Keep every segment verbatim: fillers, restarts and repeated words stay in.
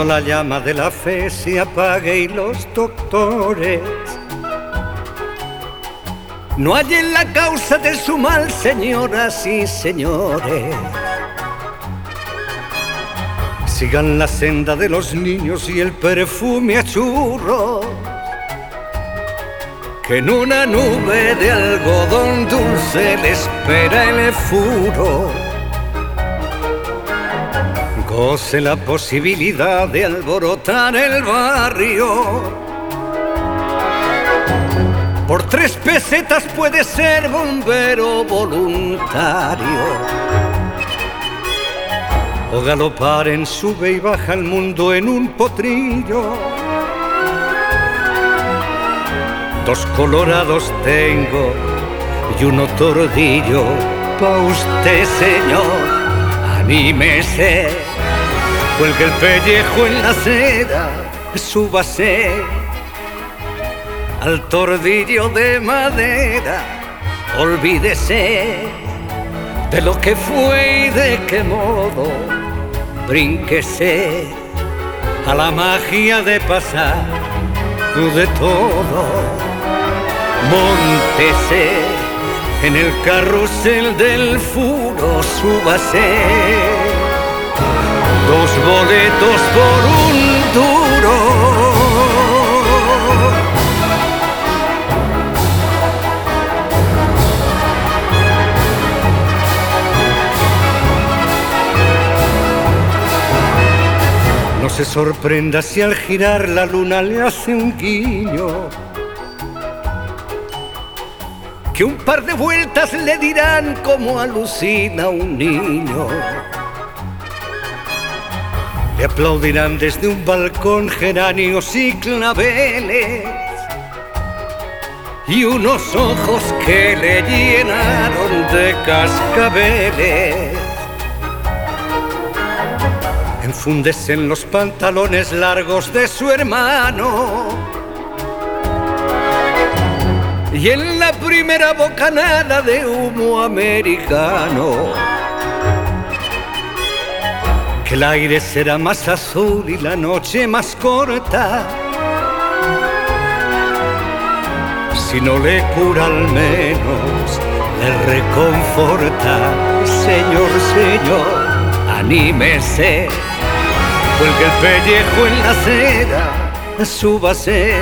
Cuando la llama de la fe se apague y los doctores no hallen la causa de su mal, señoras y señores, sigan la senda de los niños y el perfume a churros, que en una nube de algodón dulce le espera el furo. Goce la posibilidad de alborotar el barrio. Por tres pesetas puede ser bombero voluntario, o galopar en sube y baja al mundo en un potrillo. Dos colorados tengo y uno tordillo pa' usted, señor, anímese. Cuelgue el pellejo en la acera, súbase al tordillo de madera. Olvídese de lo que fue y de qué modo. Brínquese a la magia de pasar de todo. Móntese en el carrusel del furo, súbase. Dos boletos por un duro. No se sorprenda si al girar la luna le hace un guiño, que un par de vueltas le dirán como alucina un niño. Le aplaudirán desde un balcón geranios y claveles, y unos ojos que le llenaron de cascabeles. Enfúndese en los pantalones largos de su hermano, y en la primera bocanada de humo americano, que el aire será más azul y la noche más corta, si no le cura al menos le reconforta. Señor, señor, anímese, cuelgue el pellejo en la acera, súbase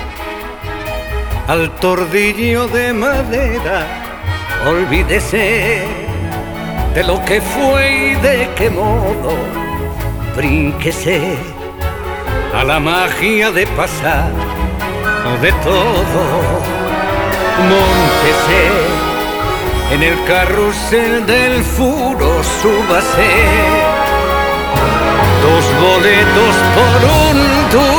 al tordillo de madera. Olvídese de lo que fue y de qué modo. Brínquese a la magia de pasar de todo. Móntese en el carrusel del furo, súbase. Dos boletos por un duro.